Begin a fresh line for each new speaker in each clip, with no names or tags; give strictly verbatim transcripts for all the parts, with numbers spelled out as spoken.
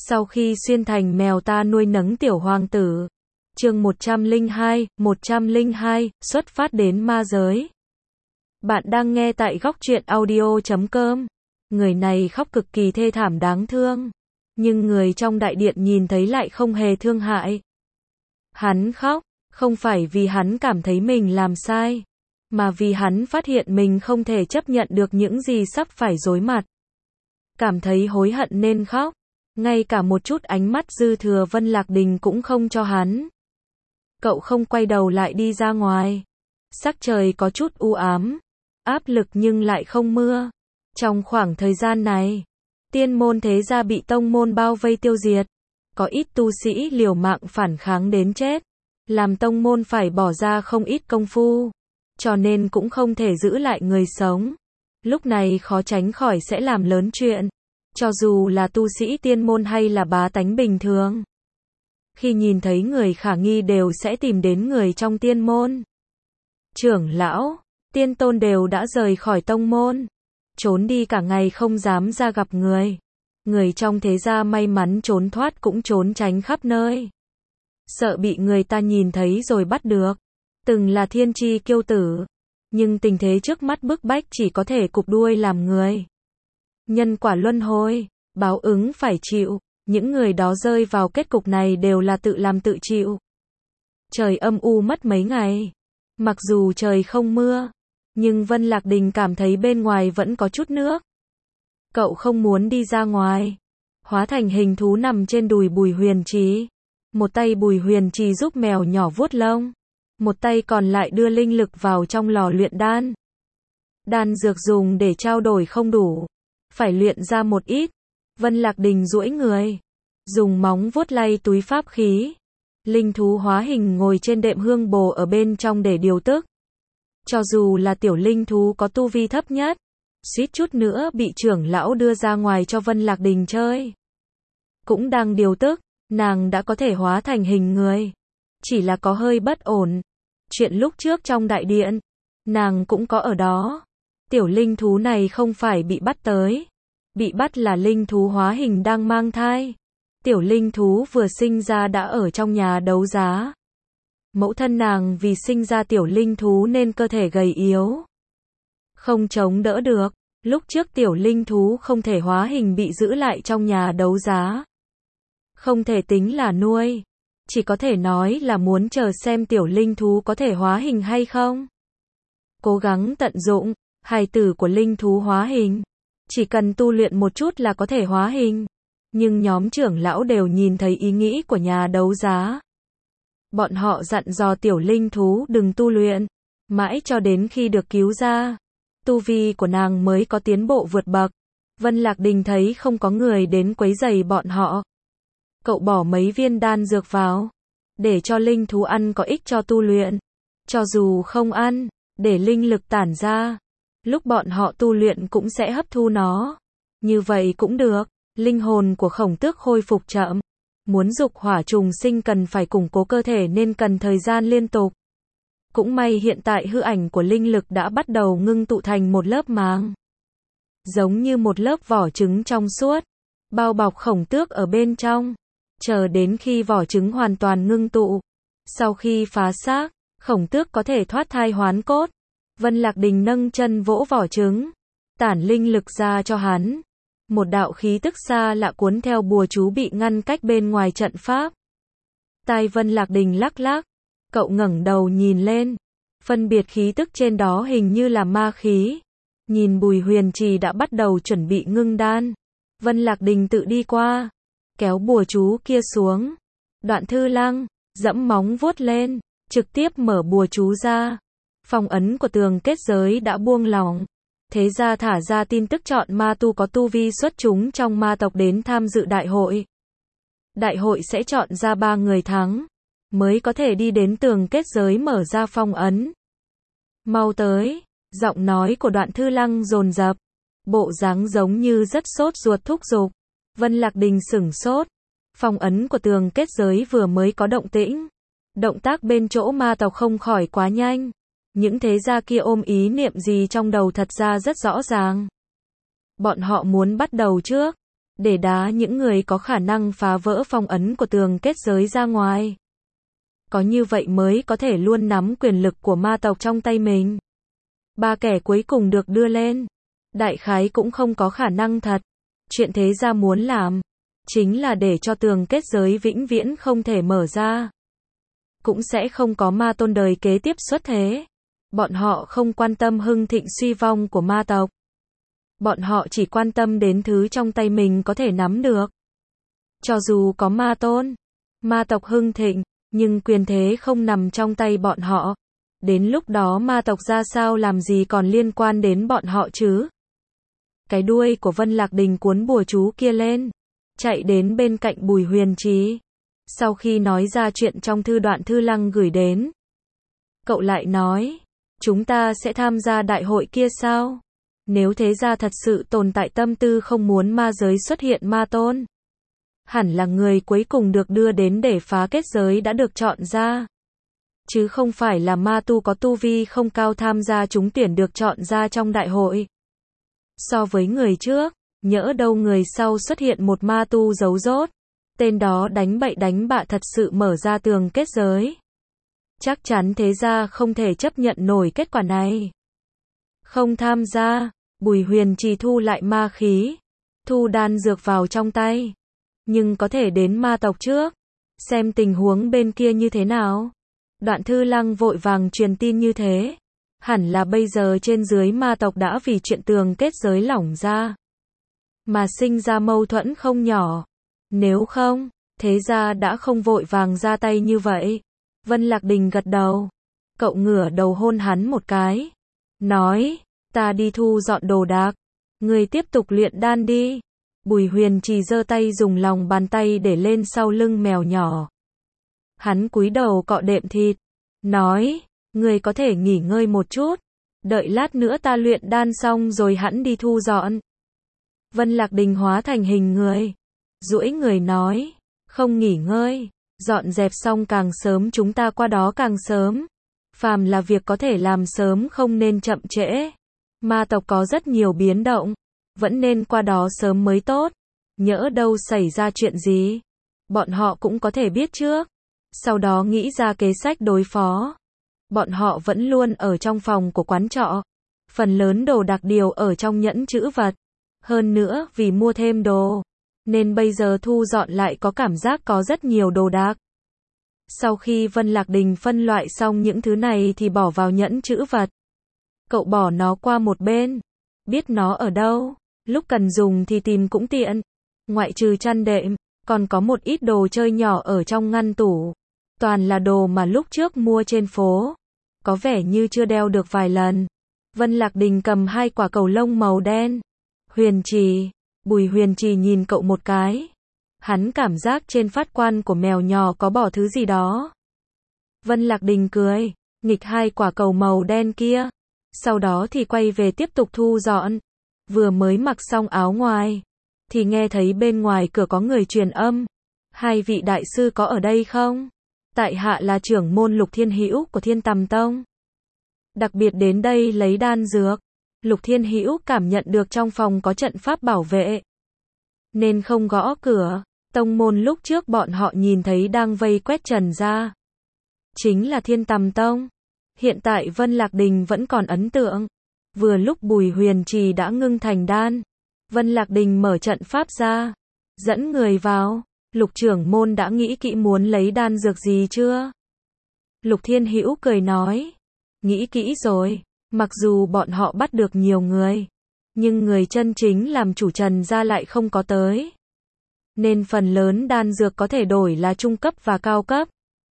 Sau khi xuyên thành mèo ta nuôi nấng tiểu hoàng tử. Chương một trăm lẻ hai, một trăm lẻ hai, xuất phát đến ma giới. Bạn đang nghe tại góc truyện audio chấm com. Người này khóc cực kỳ thê thảm đáng thương. Nhưng người trong đại điện nhìn thấy lại không hề thương hại. Hắn khóc, không phải vì hắn cảm thấy mình làm sai, mà vì hắn phát hiện mình không thể chấp nhận được những gì sắp phải đối mặt. Cảm thấy hối hận nên khóc. Ngay cả một chút ánh mắt dư thừa Vân Lạc Đình cũng không cho hắn. Cậu không quay đầu lại đi ra ngoài. Sắc trời có chút u ám, áp lực nhưng lại không mưa. Trong khoảng thời gian này, tiên môn thế gia bị tông môn bao vây tiêu diệt. Có ít tu sĩ liều mạng phản kháng đến chết, làm tông môn phải bỏ ra không ít công phu, cho nên cũng không thể giữ lại người sống. Lúc này khó tránh khỏi sẽ làm lớn chuyện, cho dù là tu sĩ tiên môn hay là bá tánh bình thường. Khi nhìn thấy người khả nghi đều sẽ tìm đến người trong tiên môn. Trưởng lão, tiên tôn đều đã rời khỏi tông môn, trốn đi cả ngày không dám ra gặp người. Người trong thế gia may mắn trốn thoát cũng trốn tránh khắp nơi, sợ bị người ta nhìn thấy rồi bắt được. Từng là thiên chi kiêu tử, nhưng tình thế trước mắt bức bách chỉ có thể cụp đuôi làm người. Nhân quả luân hồi, báo ứng phải chịu, những người đó rơi vào kết cục này đều là tự làm tự chịu. Trời âm u mất mấy ngày, mặc dù trời không mưa, nhưng Vân Lạc Đình cảm thấy bên ngoài vẫn có chút nước. Cậu không muốn đi ra ngoài, hóa thành hình thú nằm trên đùi Bùi Huyền Trì. Một tay Bùi Huyền Trì giúp mèo nhỏ vuốt lông, một tay còn lại đưa linh lực vào trong lò luyện đan. Đan dược dùng để trao đổi không đủ, phải luyện ra một ít. Vân Lạc Đình duỗi người, dùng móng vuốt lay túi pháp khí. Linh thú hóa hình ngồi trên đệm hương bồ ở bên trong để điều tức. Cho dù là tiểu linh thú có tu vi thấp nhất, suýt chút nữa bị trưởng lão đưa ra ngoài cho Vân Lạc Đình chơi. Cũng đang điều tức, nàng đã có thể hóa thành hình người, chỉ là có hơi bất ổn. Chuyện lúc trước trong đại điện, nàng cũng có ở đó. Tiểu linh thú này không phải bị bắt tới, bị bắt là linh thú hóa hình đang mang thai. Tiểu linh thú vừa sinh ra đã ở trong nhà đấu giá. Mẫu thân nàng vì sinh ra tiểu linh thú nên cơ thể gầy yếu, không chống đỡ được. Lúc trước tiểu linh thú không thể hóa hình bị giữ lại trong nhà đấu giá. Không thể tính là nuôi, chỉ có thể nói là muốn chờ xem tiểu linh thú có thể hóa hình hay không. Cố gắng tận dụng hài tử của linh thú hóa hình, chỉ cần tu luyện một chút là có thể hóa hình. Nhưng nhóm trưởng lão đều nhìn thấy ý nghĩ của nhà đấu giá. Bọn họ dặn dò tiểu linh thú đừng tu luyện, mãi cho đến khi được cứu ra, tu vi của nàng mới có tiến bộ vượt bậc. Vân Lạc Đình thấy không có người đến quấy rầy bọn họ. Cậu bỏ mấy viên đan dược vào, để cho linh thú ăn có ích cho tu luyện. Cho dù không ăn, để linh lực tản ra, lúc bọn họ tu luyện cũng sẽ hấp thu nó. Như vậy cũng được. Linh hồn của Khổng Tước khôi phục chậm. Muốn dục hỏa trùng sinh cần phải củng cố cơ thể nên cần thời gian liên tục. Cũng may hiện tại hư ảnh của linh lực đã bắt đầu ngưng tụ thành một lớp màng, giống như một lớp vỏ trứng trong suốt, bao bọc Khổng Tước ở bên trong. Chờ đến khi vỏ trứng hoàn toàn ngưng tụ, sau khi phá xác, Khổng Tước có thể thoát thai hoán cốt. Vân Lạc Đình nâng chân vỗ vỏ trứng, tản linh lực ra cho hắn. Một đạo khí tức xa lạ cuốn theo bùa chú bị ngăn cách bên ngoài trận pháp. Tai Vân Lạc Đình lắc lắc, cậu ngẩng đầu nhìn lên, phân biệt khí tức trên đó hình như là ma khí. Nhìn Bùi Huyền Trì đã bắt đầu chuẩn bị ngưng đan, Vân Lạc Đình tự đi qua, kéo bùa chú kia xuống. Đoạn Thư Lăng dẫm móng vuốt lên, trực tiếp mở bùa chú ra. Phong ấn của tường kết giới đã buông lỏng. Thế ra thả ra tin tức chọn ma tu có tu vi xuất chúng trong ma tộc đến tham dự đại hội. Đại hội sẽ chọn ra ba người thắng, mới có thể đi đến tường kết giới mở ra phong ấn. Mau tới, giọng nói của Đoạn Thư Lăng dồn dập, bộ dáng giống như rất sốt ruột thúc giục. Vân Lạc Đình sửng sốt, phong ấn của tường kết giới vừa mới có động tĩnh. Động tác bên chỗ ma tộc không khỏi quá nhanh. Những thế gia kia ôm ý niệm gì trong đầu thật ra rất rõ ràng. Bọn họ muốn bắt đầu trước, để đá những người có khả năng phá vỡ phong ấn của tường kết giới ra ngoài. Có như vậy mới có thể luôn nắm quyền lực của ma tộc trong tay mình. Ba kẻ cuối cùng được đưa lên, đại khái cũng không có khả năng thật. Chuyện thế gia muốn làm, chính là để cho tường kết giới vĩnh viễn không thể mở ra. Cũng sẽ không có ma tôn đời kế tiếp xuất thế. Bọn họ không quan tâm hưng thịnh suy vong của ma tộc. Bọn họ chỉ quan tâm đến thứ trong tay mình có thể nắm được. Cho dù có ma tôn, ma tộc hưng thịnh, nhưng quyền thế không nằm trong tay bọn họ. Đến lúc đó ma tộc ra sao làm gì còn liên quan đến bọn họ chứ? Cái đuôi của Vân Lạc Đình cuốn bùa chú kia lên, chạy đến bên cạnh Bùi Huyền Trì. Sau khi nói ra chuyện trong thư Đoạn Thư Lăng gửi đến, cậu lại nói, chúng ta sẽ tham gia đại hội kia sao? Nếu thế ra thật sự tồn tại tâm tư không muốn ma giới xuất hiện ma tôn, hẳn là người cuối cùng được đưa đến để phá kết giới đã được chọn ra. Chứ không phải là ma tu có tu vi không cao tham gia trúng tuyển được chọn ra trong đại hội. So với người trước, nhỡ đâu người sau xuất hiện một ma tu giấu rốt. Tên đó đánh bậy đánh bạ thật sự mở ra tường kết giới. Chắc chắn thế ra không thể chấp nhận nổi kết quả này. Không tham gia, Bùi Huyền Trì thu lại ma khí, thu đan dược vào trong tay. Nhưng có thể đến ma tộc trước, xem tình huống bên kia như thế nào. Đoạn Thư Lăng vội vàng truyền tin như thế. Hẳn là bây giờ trên dưới ma tộc đã vì chuyện tường kết giới lỏng ra, mà sinh ra mâu thuẫn không nhỏ. Nếu không, thế ra đã không vội vàng ra tay như vậy. Vân Lạc Đình gật đầu. Cậu ngửa đầu hôn hắn một cái. Nói, ta đi thu dọn đồ đạc. Người tiếp tục luyện đan đi. Bùi Huyền Trì giơ tay dùng lòng bàn tay để lên sau lưng mèo nhỏ. Hắn cúi đầu cọ đệm thịt. Nói, người có thể nghỉ ngơi một chút. Đợi lát nữa ta luyện đan xong rồi hẵng đi thu dọn. Vân Lạc Đình hóa thành hình người. Duỗi người nói, không nghỉ ngơi, dọn dẹp xong càng sớm chúng ta qua đó càng sớm. Phàm là việc có thể làm sớm không nên chậm trễ. Ma tộc có rất nhiều biến động, vẫn nên qua đó sớm mới tốt. Nhỡ đâu xảy ra chuyện gì, bọn họ cũng có thể biết trước. Sau đó nghĩ ra kế sách đối phó. Bọn họ vẫn luôn ở trong phòng của quán trọ. Phần lớn đồ đạc điều ở trong nhẫn trữ vật. Hơn nữa vì mua thêm đồ, nên bây giờ thu dọn lại có cảm giác có rất nhiều đồ đạc. Sau khi Vân Lạc Đình phân loại xong những thứ này thì bỏ vào nhẫn trữ vật. Cậu bỏ nó qua một bên. Biết nó ở đâu, lúc cần dùng thì tìm cũng tiện. Ngoại trừ chăn đệm, còn có một ít đồ chơi nhỏ ở trong ngăn tủ. Toàn là đồ mà lúc trước mua trên phố. Có vẻ như chưa đeo được vài lần. Vân Lạc Đình cầm hai quả cầu lông màu đen. Huyền Trì, Bùi Huyền Trì nhìn cậu một cái. Hắn cảm giác trên phát quan của mèo nhỏ có bỏ thứ gì đó. Vân Lạc Đình cười, nghịch hai quả cầu màu đen kia. Sau đó thì quay về tiếp tục thu dọn. Vừa mới mặc xong áo ngoài, thì nghe thấy bên ngoài cửa có người truyền âm. Hai vị đại sư có ở đây không? Tại hạ là trưởng môn Lục Thiên Hữu của Thiên Tầm Tông. Đặc biệt đến đây lấy đan dược. Lục Thiên Hữu cảm nhận được trong phòng có trận pháp bảo vệ, nên không gõ cửa. Tông môn lúc trước bọn họ nhìn thấy đang vây quét Trần gia, chính là Thiên Tầm Tông. Hiện tại Vân Lạc Đình vẫn còn ấn tượng. Vừa lúc Bùi Huyền Trì đã ngưng thành đan, Vân Lạc Đình mở trận pháp ra, dẫn người vào. Lục trưởng môn đã nghĩ kỹ muốn lấy đan dược gì chưa? Lục Thiên Hữu cười nói, nghĩ kỹ rồi. Mặc dù bọn họ bắt được nhiều người, nhưng người chân chính làm chủ Trần gia lại không có tới. Nên phần lớn đan dược có thể đổi là trung cấp và cao cấp.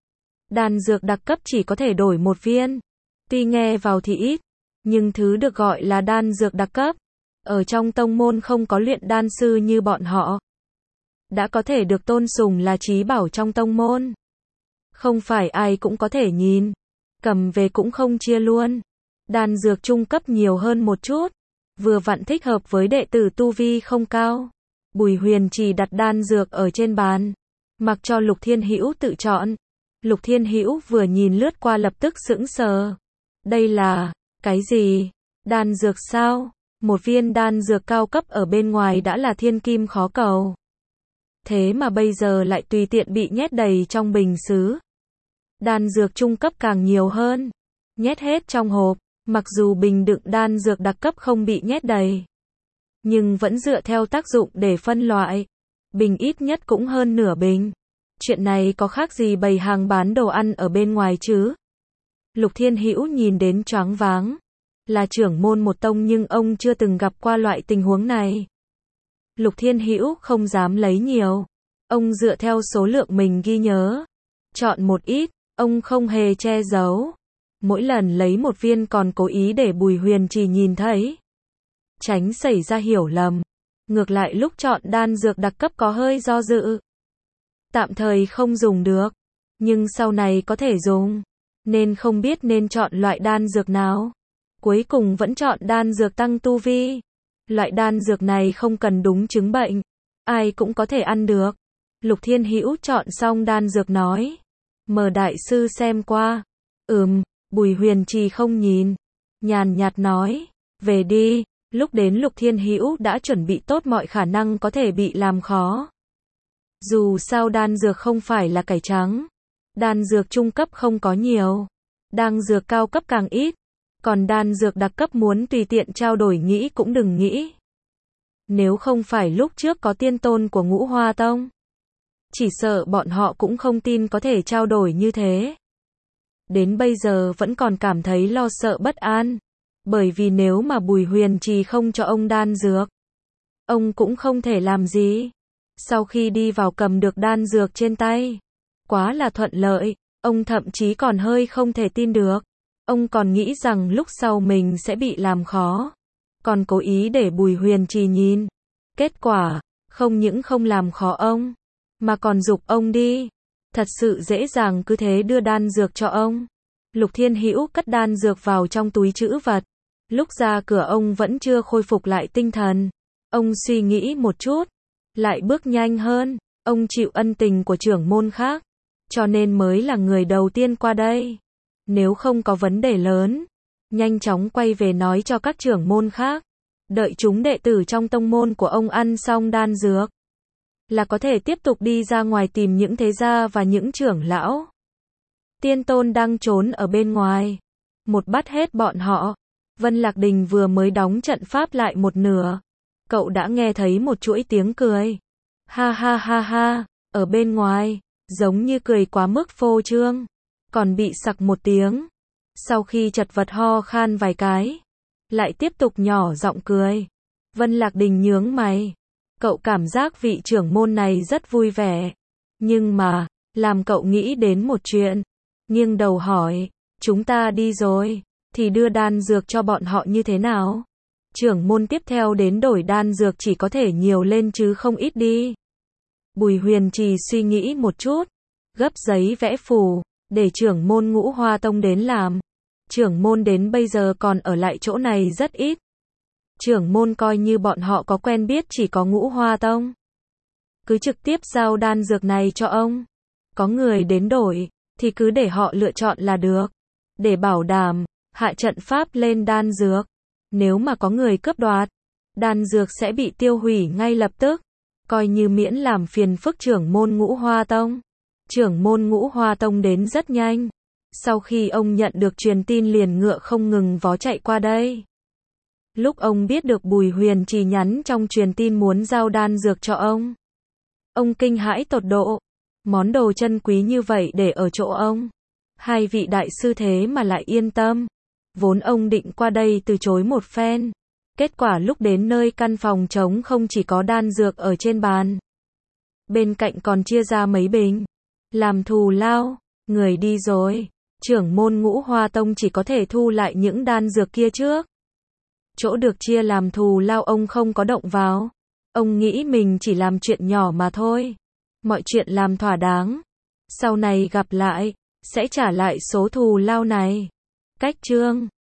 Đan dược đặc cấp chỉ có thể đổi một viên. Tuy nghe vào thì ít, nhưng thứ được gọi là đan dược đặc cấp, ở trong tông môn không có luyện đan sư như bọn họ. Đã có thể được tôn sùng là trí bảo trong tông môn. Không phải ai cũng có thể nhìn, cầm về cũng không chia luôn. Đan dược trung cấp nhiều hơn một chút, vừa vặn thích hợp với đệ tử tu vi không cao. Bùi Huyền Trì đặt đan dược ở trên bàn, mặc cho Lục Thiên Hữu tự chọn. Lục Thiên Hữu vừa nhìn lướt qua lập tức sững sờ. Đây là, cái gì? Đan dược sao? Một viên đan dược cao cấp ở bên ngoài đã là thiên kim khó cầu. Thế mà bây giờ lại tùy tiện bị nhét đầy trong bình sứ. Đan dược trung cấp càng nhiều hơn. Nhét hết trong hộp, mặc dù bình đựng đan dược đặc cấp không bị nhét đầy. Nhưng vẫn dựa theo tác dụng để phân loại. Bình ít nhất cũng hơn nửa bình. Chuyện này có khác gì bày hàng bán đồ ăn ở bên ngoài chứ? Lục Thiên Hữu nhìn đến choáng váng. Là trưởng môn một tông nhưng ông chưa từng gặp qua loại tình huống này. Lục Thiên Hữu không dám lấy nhiều. Ông dựa theo số lượng mình ghi nhớ. Chọn một ít, ông không hề che giấu. Mỗi lần lấy một viên còn cố ý để Bùi Huyền Trì nhìn thấy. Tránh xảy ra hiểu lầm. Ngược lại lúc chọn đan dược đặc cấp có hơi do dự. Tạm thời không dùng được. Nhưng sau này có thể dùng. Nên không biết nên chọn loại đan dược nào. Cuối cùng vẫn chọn đan dược tăng tu vi. Loại đan dược này không cần đúng chứng bệnh. Ai cũng có thể ăn được. Lục Thiên Hữu chọn xong đan dược nói. Mời đại sư xem qua. Ừm, Bùi Huyền Trì không nhìn. Nhàn nhạt nói. Về đi. Lúc đến Lục Thiên Hữu đã chuẩn bị tốt mọi khả năng có thể bị làm khó. Dù sao đan dược không phải là cải trắng. Đan dược trung cấp không có nhiều. Đan dược cao cấp càng ít. Còn đan dược đặc cấp muốn tùy tiện trao đổi nghĩ cũng đừng nghĩ. Nếu không phải lúc trước có tiên tôn của Ngũ Hoa Tông. Chỉ sợ bọn họ cũng không tin có thể trao đổi như thế. Đến bây giờ vẫn còn cảm thấy lo sợ bất an. Bởi vì nếu mà Bùi Huyền Trì không cho ông đan dược. Ông cũng không thể làm gì. Sau khi đi vào cầm được đan dược trên tay. Quá là thuận lợi. Ông thậm chí còn hơi không thể tin được. Ông còn nghĩ rằng lúc sau mình sẽ bị làm khó. Còn cố ý để Bùi Huyền Trì nhìn. Kết quả, không những không làm khó ông. Mà còn giục ông đi. Thật sự dễ dàng cứ thế đưa đan dược cho ông. Lục Thiên Hữu cất đan dược vào trong túi trữ vật. Lúc ra cửa ông vẫn chưa khôi phục lại tinh thần. Ông suy nghĩ một chút. Lại bước nhanh hơn. Ông chịu ân tình của trưởng môn khác. Cho nên mới là người đầu tiên qua đây. Nếu không có vấn đề lớn. Nhanh chóng quay về nói cho các trưởng môn khác. Đợi chúng đệ tử trong tông môn của ông ăn xong đan dược. Là có thể tiếp tục đi ra ngoài tìm những thế gia và những trưởng lão. Tiên tôn đang trốn ở bên ngoài. Một bắt hết bọn họ. Vân Lạc Đình vừa mới đóng trận pháp lại một nửa. Cậu đã nghe thấy một chuỗi tiếng cười. Ha ha ha ha. Ở bên ngoài. Giống như cười quá mức phô trương. Còn bị sặc một tiếng. Sau khi chật vật ho khan vài cái. Lại tiếp tục nhỏ giọng cười. Vân Lạc Đình nhướng mày. Cậu cảm giác vị trưởng môn này rất vui vẻ. Nhưng mà, làm cậu nghĩ đến một chuyện. Nghiêng đầu hỏi, chúng ta đi rồi, thì đưa đan dược cho bọn họ như thế nào? Trưởng môn tiếp theo đến đổi đan dược chỉ có thể nhiều lên chứ không ít đi. Bùi Huyền Trì suy nghĩ một chút. Gấp giấy vẽ phù, để trưởng môn Ngũ Hoa Tông đến làm. Trưởng môn đến bây giờ còn ở lại chỗ này rất ít. Trưởng môn coi như bọn họ có quen biết chỉ có Ngũ Hoa Tông. Cứ trực tiếp giao đan dược này cho ông. Có người đến đổi, thì cứ để họ lựa chọn là được. Để bảo đảm, hạ trận pháp lên đan dược. Nếu mà có người cướp đoạt, đan dược sẽ bị tiêu hủy ngay lập tức. Coi như miễn làm phiền phức trưởng môn Ngũ Hoa Tông. Trưởng môn Ngũ Hoa Tông đến rất nhanh. Sau khi ông nhận được truyền tin liền ngựa không ngừng vó chạy qua đây. Lúc ông biết được Bùi Huyền Trì nhắn trong truyền tin muốn giao đan dược cho ông. Ông kinh hãi tột độ. Món đồ chân quý như vậy để ở chỗ ông. Hai vị đại sư thế mà lại yên tâm. Vốn ông định qua đây từ chối một phen. Kết quả lúc đến nơi căn phòng trống không chỉ có đan dược ở trên bàn. Bên cạnh còn chia ra mấy bình. Làm thù lao, người đi rồi. Trưởng môn Ngũ Hoa Tông chỉ có thể thu lại những đan dược kia trước. Chỗ được chia làm thù lao ông không có động vào. Ông nghĩ mình chỉ làm chuyện nhỏ mà thôi. Mọi chuyện làm thỏa đáng. Sau này gặp lại, sẽ trả lại số thù lao này. Cách chương